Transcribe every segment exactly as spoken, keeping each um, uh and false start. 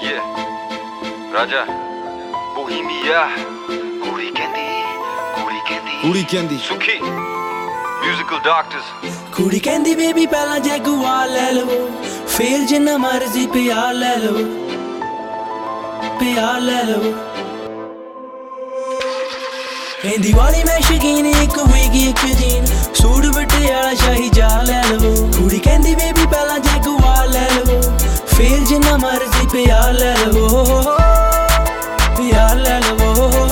Yeah, Raja, Bohemia, Kuri Kendi, Kuri Kendi, Kuri Kendi, Sukhi, musical doctors. Kuri Kendi baby pehla Jaguar le lo, fir jinna marzi pyar le lo, pyar le lo. Kendi wali main shakeen ek hoegi ek din, sood vatte wala shahi ja le lo. Kuri Kendi baby pehla Jaguar le lo, fir jinna marzi pyar le lo, pyar le lo.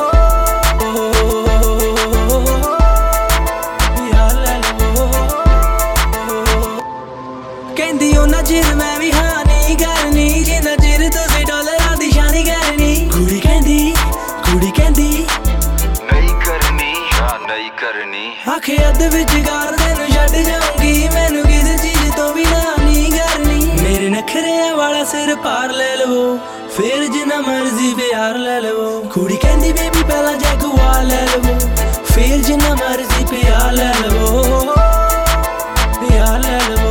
ਕਹਿੰਦੀ ਉਹਨਾਂ ਚਿਰ ਮੈਂ ਵੀ ਹਾਂ ਨਹੀਂ ਕਰਨੀ ਜਿੰਨਾ ਚਿਰ ਤੁਸੀਂ ਡਾਲਰਾਂ ਦੀ ਸ਼ਾਨੀ ਕਰਨੀ ਕੁੜੀ ਕਹਿੰਦੀ ਕੁੜੀ ਕਹਿੰਦੀ ਨਹੀਂ ਕਰਨੀ ਹਾਂ ਨਹੀਂ ਕਰਨੀ ਆਖੇ ਅੱਧ ਵਿੱਚ ਗਾਰ ਤੈਨੂੰ ਛੱਡ ਜਾਊਂਗੀ ਮੈਨੂੰ ਕਿਸੇ ਚੀਜ਼ ਤੋਂ ਵੀ ਨਾ ਨਹੀਂ ਕਰਨੀ ਮੇਰੇ ਨਖਰਿਆਂ ਵਾਲਾ ਸਿਰ ਪਾਰ ਲੈ ਲਵੋ ਫਿਰ ਜਿੰਨਾ ਮਰਜ਼ੀ ਪਿਆਰ ਲੈ ਲਵੋ ਕੁੜੀ ਕਹਿੰਦੀ ਬੇਬੀ ਪਹਿਲਾਂ ਜੈਗੁਆਰ ਲੈ ਲਵੋ ਫਿਰ ਜਿੰਨਾ ਮਰਜ਼ੀ ਪਿਆਰ ਲੈ ਲਵੋ ਪਿਆਰ ਲੈ ਲਵੋ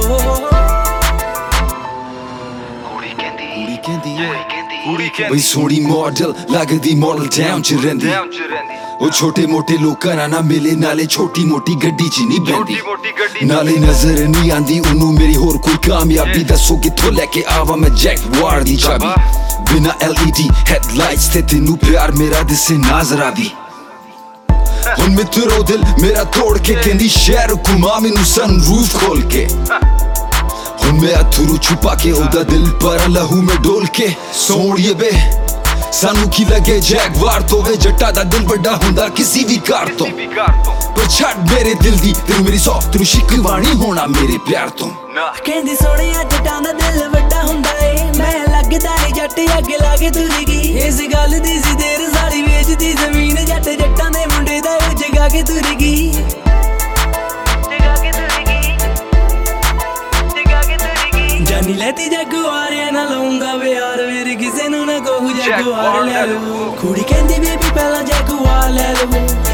ਬਈ ਸੋਹਣੀ ਮਾਡਲ ਲੱਗਦੀ ਮਾਡਲ ਟਾਊਨ ਚ ਰਹਿੰਦੀ ਉਹ ਛੋਟੇ ਮੋਟੇ ਲੋਕਾਂ ਨਾਲ ਨਾ ਮਿਲੇ ਨਾਲੇ ਛੋਟੀ ਮੋਟੀ ਗੱਡੀ ਚ ਨਹੀਂ ਬੈਠਦੀ ਨਾਲੇ ਨਜ਼ਰ ਨਹੀਂ ਆਂਦੀ ਉਹਨੂੰ ਮੇਰੀ ਹੋਰ ਕੋਈ ਕਾਮਯਾਬੀ ਦੱਸੋ ਕਿੱਥੋਂ ਲੈ ਕੇ ਆਵਾਂ ਮੈਂ ਜੈਗੁਆਰ ਦੀ ਚਾਬੀ ਬਿਨਾ ਐਲ ਈ ਡੀ ਹੈਡਲਾਈਟਸ ਤੇ ਤੈਨੂੰ ਪਿਆਰ ਮੇਰਾ ਦਿਸੇ ਨਾਜ਼ਰਾ ਵੀ ਹੁਣ ਮਿੱਤਰੋ ਦਿਲ ਮੇਰਾ ਤੋੜ ਕੇ ਕਹਿੰਦੀ ਸ਼ਹਿਰ ਘੁਮਾ ਮੈਨੂੰ ਸਨਰੂਫ ਖੋਲ ਕੇ ਹੁਣ ਮੈਂ ਅਥਰੂ ਛੁਪਾ ਕੇ ਉਹਦਾ ਦਿਲ ਪਰ ਲਹੂ ਮੈਂ ਡੋਲ ਕੇ ਸੋਹਣੀਏ ਬੇ ਸਾਨੂੰ ਕੀ ਲੱਗੇ ਜੈਗਵਾਰ ਤੋਂ ਵੇ ਜੱਟਾ ਦਾ ਦਿਲ ਵੱਡਾ ਹੁੰਦਾ ਕਿਸੇ ਵੀ ਕਾਰ ਤੋਂ ਪਰ ਛੱਡ ਮੇਰੇ ਦਿਲ ਦੀ ਤੈਨੂੰ ਮੇਰੀ ਸੌਖ ਤੈਨੂੰ ਸ਼ਿਕਵਾਣੀ ਹੋਣਾ ਮੇਰੇ ਪਿਆਰ ਤੋਂ ਕਹਿੰਦੀ ਸੋਹਣਿਆ ਜੱਟਾਂ ਦਾ ਦਿਲ ਵੱਡਾ ਹੁੰਦਾ ਏ ਮੈਂ ਲੱਗਦਾ ਏ ਜੱਟ ਅੱਗੇ ਲਾ ਕੇ ਤੁਰ ਗਈ ਇਸ ਗੱਲ ਦੀ ਸੀ ਦੇਰ ਸਾਰੀ ਵੇਚਦੀ ਜ਼ਮੀਨ ਜੱਟ ਜੱਟਾਂ ਦੇ ਮੁੰਡੇ ਦਾ ਉਹ ਜਗਾ ਕੇ ਤੁਰ ਗਈ ਜਾਨੀ ਲੈਤੀ ਜੈਗੁਆਰ ਨਾ ਲਾਉਂਗਾ ਵਿਆਰ ਮੇਰੇ ਕਿਸੇ ਨੂੰ ਨਾ ਕਹੂ ਜੈਗੁਆਰ ਲੈ ਲਵੋ ਕੁੜੀ ਕਹਿੰਦੀ ਬੇਬੀ ਪਹਿਲਾਂ ਜੈਗੁਆਰ ਲੈ ਲਵੋ